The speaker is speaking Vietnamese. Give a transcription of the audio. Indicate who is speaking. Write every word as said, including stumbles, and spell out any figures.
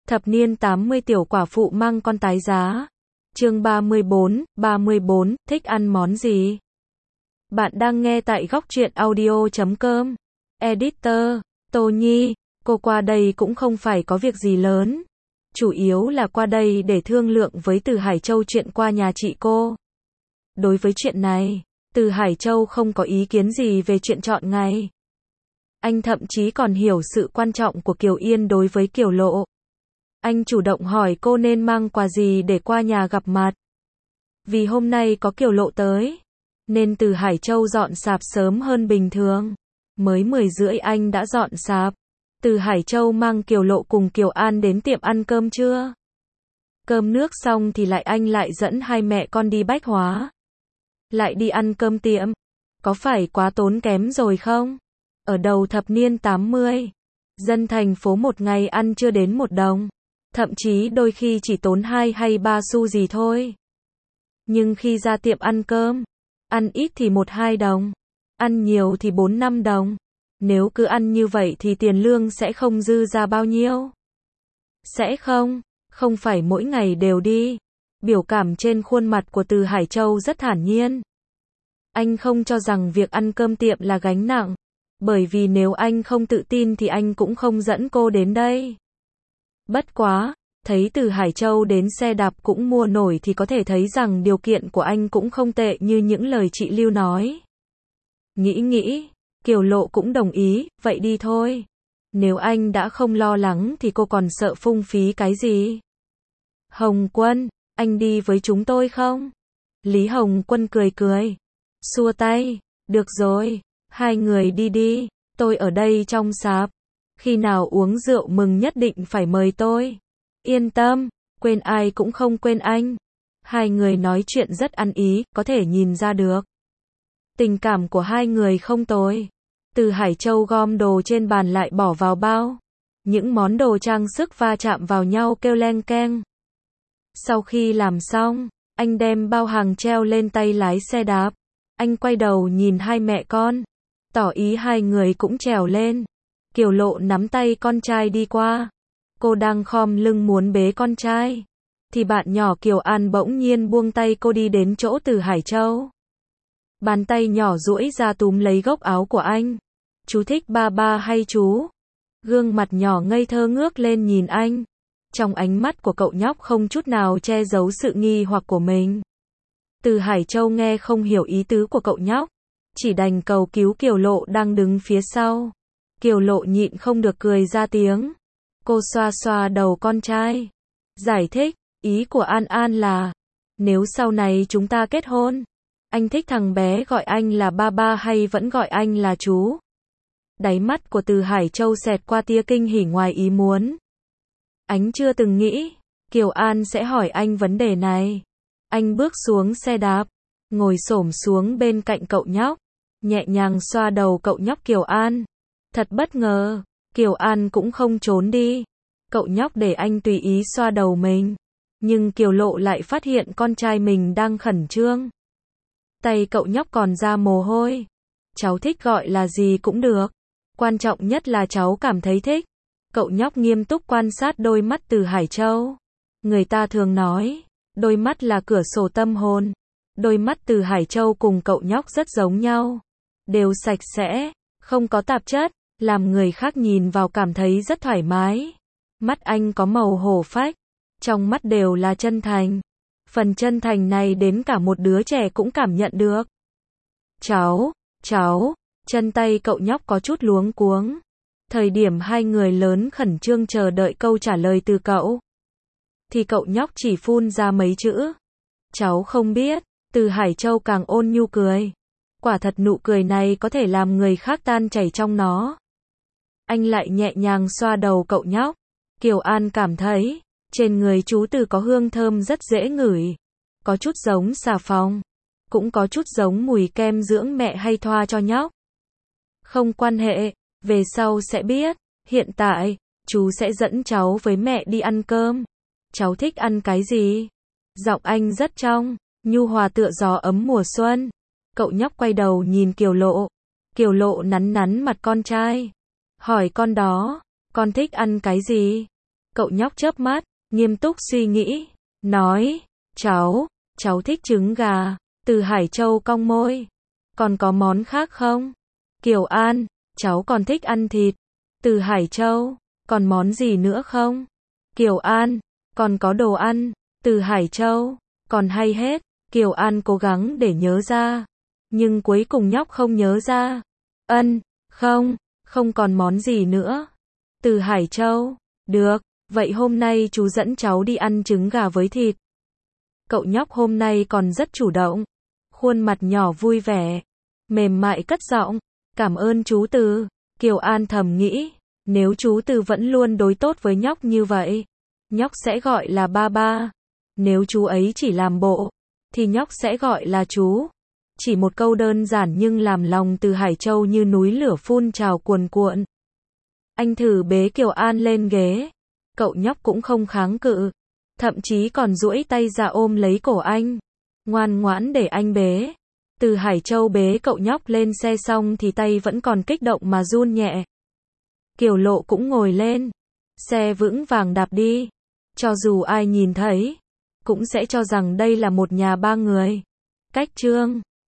Speaker 1: Thập niên tám mươi tiểu quả phụ mang con tái giá. Chương ba mươi bốn, ba mươi bốn, thích ăn món gì? Bạn đang nghe tại góc truyện audio chấm com. Editor, Tô Nhi, cô qua đây cũng không phải có việc gì lớn. Chủ yếu là qua đây để thương lượng với Từ Hải Châu chuyện qua nhà chị cô. Đối với chuyện này, Từ Hải Châu không có ý kiến gì về chuyện chọn ngày. Anh thậm chí còn hiểu sự quan trọng của Kiều Yên đối với Kiều Lộ. Anh chủ động hỏi cô nên mang quà gì để qua nhà gặp mặt. Vì hôm nay có Kiều Lộ tới, nên Từ Hải Châu dọn sạp sớm hơn bình thường. Mới mười rưỡi anh đã dọn sạp. Từ Hải Châu mang Kiều Lộ cùng Kiều An đến tiệm ăn cơm trưa. Cơm nước xong thì lại anh lại dẫn hai mẹ con đi Bách Hóa. Lại đi ăn cơm tiệm. Có phải quá tốn kém rồi không? Ở đầu thập niên tám mươi, dân thành phố một ngày ăn chưa đến một đồng. Thậm chí đôi khi chỉ tốn hai hay ba xu gì thôi. Nhưng khi ra tiệm ăn cơm, ăn ít thì một hai đồng, ăn nhiều thì bốn năm đồng. Nếu cứ ăn như vậy thì tiền lương sẽ không dư ra bao nhiêu. Sẽ không, không phải mỗi ngày đều đi. Biểu cảm trên khuôn mặt của Từ Hải Châu rất thản nhiên. Anh không cho rằng việc ăn cơm tiệm là gánh nặng. Bởi vì nếu anh không tự tin thì anh cũng không dẫn cô đến đây. Bất quá, thấy Từ Hải Châu đến xe đạp cũng mua nổi thì có thể thấy rằng điều kiện của anh cũng không tệ như những lời chị Lưu nói. Nghĩ nghĩ, Kiều Lộ cũng đồng ý, vậy đi thôi. Nếu anh đã không lo lắng thì cô còn sợ phung phí cái gì? Hồng Quân, anh đi với chúng tôi không? Lý Hồng Quân cười cười, xua tay, được rồi, hai người đi đi, tôi ở đây trong sạp. Khi nào uống rượu mừng nhất định phải mời tôi. Yên tâm, quên ai cũng không quên anh. Hai người nói chuyện rất ăn ý, có thể nhìn ra được. Tình cảm của hai người không tồi. Từ Hải Châu gom đồ trên bàn lại bỏ vào bao. Những món đồ trang sức va chạm vào nhau kêu leng keng. Sau khi làm xong, anh đem bao hàng treo lên tay lái xe đạp. Anh quay đầu nhìn hai mẹ con, tỏ ý hai người cũng trèo lên. Kiều Lộ nắm tay con trai đi qua. Cô đang khom lưng muốn bế con trai. Thì bạn nhỏ Kiều An bỗng nhiên buông tay cô đi đến chỗ Từ Hải Châu. Bàn tay nhỏ duỗi ra túm lấy góc áo của anh. Chú thích ba ba hay chú? Gương mặt nhỏ ngây thơ ngước lên nhìn anh. Trong ánh mắt của cậu nhóc không chút nào che giấu sự nghi hoặc của mình. Từ Hải Châu nghe không hiểu ý tứ của cậu nhóc. Chỉ đành cầu cứu Kiều Lộ đang đứng phía sau. Kiều Lộ nhịn không được cười ra tiếng. Cô xoa xoa đầu con trai. Giải thích, ý của An An là, nếu sau này chúng ta kết hôn, anh thích thằng bé gọi anh là ba ba hay vẫn gọi anh là chú? Đáy mắt của Từ Hải Châu xẹt qua tia kinh hỉ ngoài ý muốn. Anh chưa từng nghĩ, Kiều An sẽ hỏi anh vấn đề này. Anh bước xuống xe đạp, ngồi xổm xuống bên cạnh cậu nhóc, nhẹ nhàng xoa đầu cậu nhóc Kiều An. Thật bất ngờ, Kiều An cũng không trốn đi. Cậu nhóc để anh tùy ý xoa đầu mình. Nhưng Kiều Lộ lại phát hiện con trai mình đang khẩn trương. Tay cậu nhóc còn ra mồ hôi. Cháu thích gọi là gì cũng được. Quan trọng nhất là cháu cảm thấy thích. Cậu nhóc nghiêm túc quan sát đôi mắt Từ Hải Châu. Người ta thường nói, đôi mắt là cửa sổ tâm hồn. Đôi mắt Từ Hải Châu cùng cậu nhóc rất giống nhau. Đều sạch sẽ, không có tạp chất. Làm người khác nhìn vào cảm thấy rất thoải mái. Mắt anh có màu hổ phách. Trong mắt đều là chân thành. Phần chân thành này đến cả một đứa trẻ cũng cảm nhận được. Cháu, cháu, chân tay cậu nhóc có chút luống cuống. Thời điểm hai người lớn khẩn trương chờ đợi câu trả lời từ cậu, thì cậu nhóc chỉ phun ra mấy chữ. Cháu không biết. Từ Hải Châu càng ôn nhu cười. Quả thật nụ cười này có thể làm người khác tan chảy trong nó. Anh lại nhẹ nhàng xoa đầu cậu nhóc. Kiều An cảm thấy, trên người chú Từ có hương thơm rất dễ ngửi. Có chút giống xà phòng. Cũng có chút giống mùi kem dưỡng mẹ hay thoa cho nhóc. Không quan hệ, về sau sẽ biết. Hiện tại, chú sẽ dẫn cháu với mẹ đi ăn cơm. Cháu thích ăn cái gì? Giọng anh rất trong, nhu hòa tựa gió ấm mùa xuân. Cậu nhóc quay đầu nhìn Kiều Lộ. Kiều Lộ nắn nắn mặt con trai. Hỏi con đó, con thích ăn cái gì? Cậu nhóc chớp mắt, nghiêm túc suy nghĩ, nói, cháu, cháu thích trứng gà. Từ Hải Châu cong môi, còn có món khác không? Kiều An, cháu còn thích ăn thịt. Từ Hải Châu, còn món gì nữa không? Kiều An, còn có đồ ăn. Từ Hải Châu, còn hay hết. Kiều An cố gắng để nhớ ra, nhưng cuối cùng nhóc không nhớ ra. Ân, không, không còn món gì nữa. Từ Hải Châu, được, vậy hôm nay chú dẫn cháu đi ăn trứng gà với thịt. Cậu nhóc hôm nay còn rất chủ động, khuôn mặt nhỏ vui vẻ, mềm mại cất giọng, cảm ơn chú Từ. Kiều An thầm nghĩ, nếu chú Từ vẫn luôn đối tốt với nhóc như vậy, nhóc sẽ gọi là ba ba. Nếu chú ấy chỉ làm bộ, thì nhóc sẽ gọi là chú. Chỉ một câu đơn giản nhưng làm lòng Từ Hải Châu như núi lửa phun trào cuồn cuộn. Anh thử bế Kiều An lên ghế. Cậu nhóc cũng không kháng cự, thậm chí còn duỗi tay ra ôm lấy cổ anh, ngoan ngoãn để anh bế. Từ Hải Châu bế cậu nhóc lên xe xong thì tay vẫn còn kích động mà run nhẹ. Kiều Lộ cũng ngồi lên, xe vững vàng đạp đi. Cho dù ai nhìn thấy, cũng sẽ cho rằng đây là một nhà ba người. Cách chương